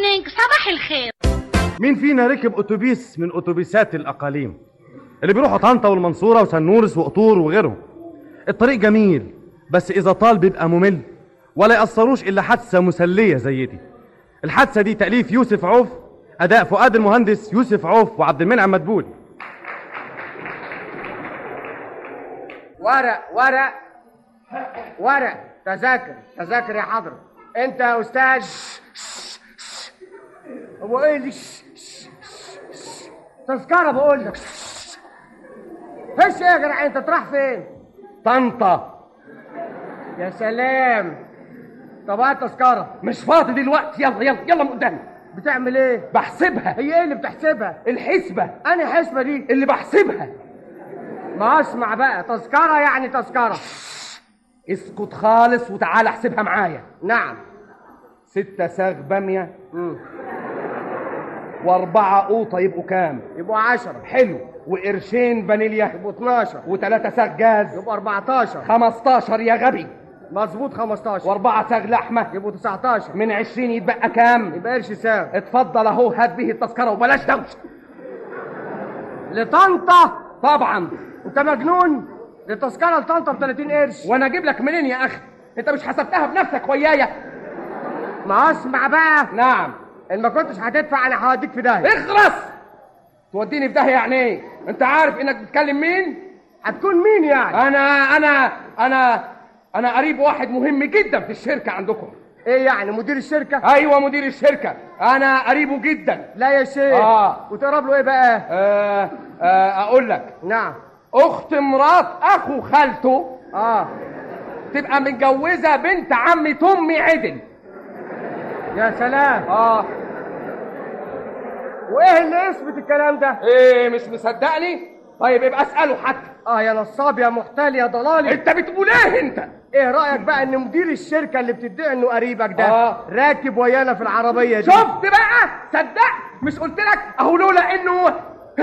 مورنينج، صباح الخير. مين فينا ركب اتوبيس من اتوبيسات الاقاليم اللي بيروحوا طنطا والمنصوره وسنورس وقطور وغيرهم؟ الطريق جميل، بس اذا طال بيبقى ممل، ولا يقصروش الا حادثه مسليه زي دي. الحادثه دي تاليف يوسف عوف، اداء فؤاد المهندس، يوسف عوف وعبد المنعم مدبول. ورق ورق ورق، تذاكر يا حضرة. انت يا استاذ. هو ايه دي؟ تذكرة بقول لك. ايه يا جدع، انت تروح فين؟ طنطا. يا سلام. طب هات تذكرة. مش فاضي دلوقتي، يلا من قدامي. بتعمل ايه؟ بحسبها. هي ايه اللي بتحسبها؟ الحسبة. انهي حسبة دي؟ اللي بحسبها. ما اسمع بقى، تذكرة يعني تذكرة. اسكت خالص وتعال احسبها معايا. نعم. 6 ساغ بامية و4 قوطة يبقوا كام؟ يبقوا 10. حلو. وقرشين فانيليا يبقوا 12. و3 ساغ جاز يبقوا 14. 15 يا غبي. مظبوط 15. و4 ساغ لحمة يبقوا 19. من 20 يتبقى كام؟ يبقى قرش ساغ. اتفضل اهو، هات به التذكرة وبلاش دوشة. لطنطا؟ طبعا. انت مجنون؟ دي التذكرة لطنطا ب 30 قرش. وانا اجيب لك منين يا اخي؟ انت مش حسبتها بنفسك ويايا؟ ما اسمع بقى. نعم. ان ما كنتش هتدفع انا هوديك في داهية. اخرس. توديني في داهية يعني ايه؟ انت عارف انك بتكلم مين؟ هتكون مين يعني؟ انا قريب واحد مهم جدا في الشركة عندكم. ايه يعني، مدير الشركة؟ ايوه مدير الشركة، انا قريبه جدا. لا يا شيخ. وتقرب له ايه بقى؟ اقول لك. نعم. اخت مرات اخو خالته تبقى متجوزة بنت عمة امي عدل. يا سلام. وايه اللي يثبت الكلام ده؟ ايه مش مصدقني؟ طيب يبقى اساله حتى. يا نصاب يا محتال يا ضلالي. انت بتقول ايه انت؟ ايه رايك بقى ان مدير الشركه اللي بتدعي انه قريبك ده راكب ويانا في العربيه دي؟ شفت بقى؟ صدقت؟ مش قلت لك اهو لولا انه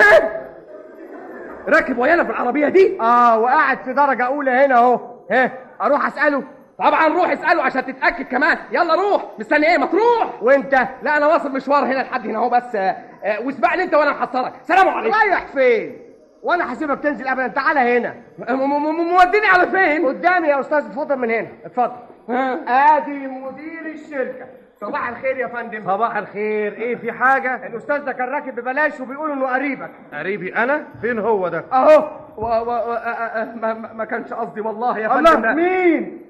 راكب ويانا في العربيه دي. وقاعد في درجه اولى هنا اهو. اروح اساله؟ طبعا روح اساله عشان تتاكد كمان. يلا روح. مستني ايه؟ ما تروح. وانت؟ لا انا واصل مشوار هنا لحد هنا اهو بس. واسبقني انت وانا محصلك. سلام عليكم. رايح فين؟ وانا هسيبك تنزل ابدا. تعالى هنا. موديني على فين؟ قدامي يا استاذ. اتفضل من هنا. اتفضل. ادي مدير الشركه. صباح الخير يا فندم. صباح الخير. ايه في حاجه؟ الاستاذ ده كان راكب ببلاش وبيقولوا انه قريبك. قريبي انا؟ فين هو ده؟ اهو. ما كانش قصدي والله يا فندم. الله. مين؟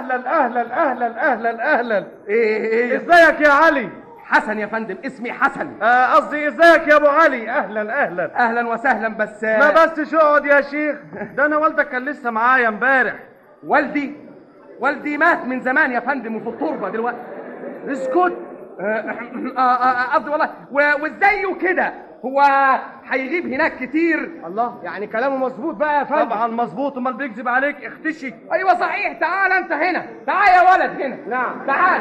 اهلا. ايه ازيك يا علي؟ حسن يا فندم، اسمي حسن. قصدي ازيك يا ابو علي؟ اهلا وسهلا. بس ما بس اقعد يا شيخ. ده انا والدك كان لسه معايا امبارح. والدي مات من زمان يا فندم وفي التربه دلوقتي. اسكت. قصدي والله. وازاي كده؟ هو هيغيب هناك كتير؟ الله، يعني كلامه مظبوط بقى يا فندم. طبعا مظبوط، امال بيكذب عليك؟ اختشي. ايوه صحيح. تعال انت هنا. تعال يا ولد هنا. نعم. تعال.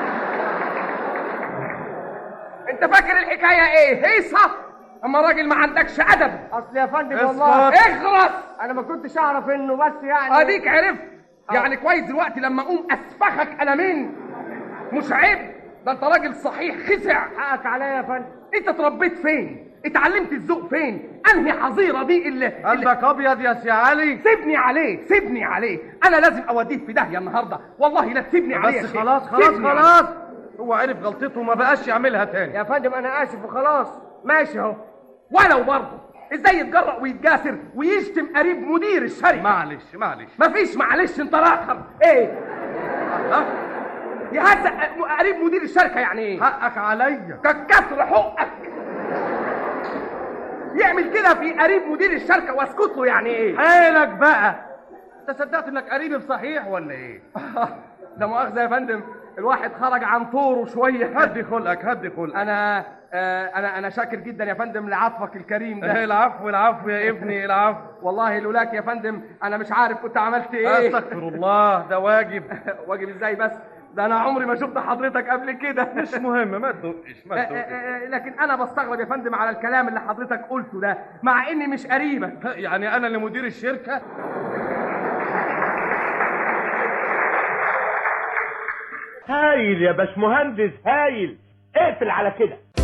انت فاكر الحكايه ايه؟ هيصه؟ اما راجل ما عندكش ادب. اصل يا فندم والله. اخرس. انا ما كنتش اعرف انه بس يعني. اديك عرفت. يعني كويس دلوقتي لما اقوم اسفخك قلمين. مش عيب؟ ده انت راجل صحيح خسع. حقك عليا يا فندم. انت اتربيت فين؟ اتعلمت الذوق فين؟ انهي حظيره دي اللي قلبك ابيض يا سي علي. سيبني عليه. انا لازم اوديه في داهيه النهارده. والله لا تسيبني عليه. بس خلاص. هو عرف غلطته وما بقاش يعملها تاني. يا فندم انا اسف وخلاص. ماشي اهو. ولو برضه ازاي يتجرأ ويتجاسر ويشتم قريب مدير الشركه؟ معلش. مفيش معلش. انت راخر ايه؟ يهزق قريب مدير الشركه يعني ايه؟ حقك عليا. كسر حقك. يعمل كده في قريب مدير الشركه واسكت له يعني ايه؟ حالك بقى. انت صدقت انك قريبي بصحيح ولا ايه؟ ده مؤاخذه يا فندم، الواحد خرج عن طوره شويه. هدي خلقك. انا شاكر جدا يا فندم لعطفك الكريم ده. العفو يا ابني، العفو. والله لولاك يا فندم انا مش عارف كنت عملت ايه. استغفر الله، ده واجب. واجب ازاي بس؟ ده انا عمري ما شفت حضرتك قبل كده. مش مهم، ما تدقش. لكن انا بستغرب يا فندم على الكلام اللي حضرتك قلته ده مع اني مش قريبك. يعني انا اللي مدير الشركه؟ هايل يا باشمهندس، هايل. اقفل على كده.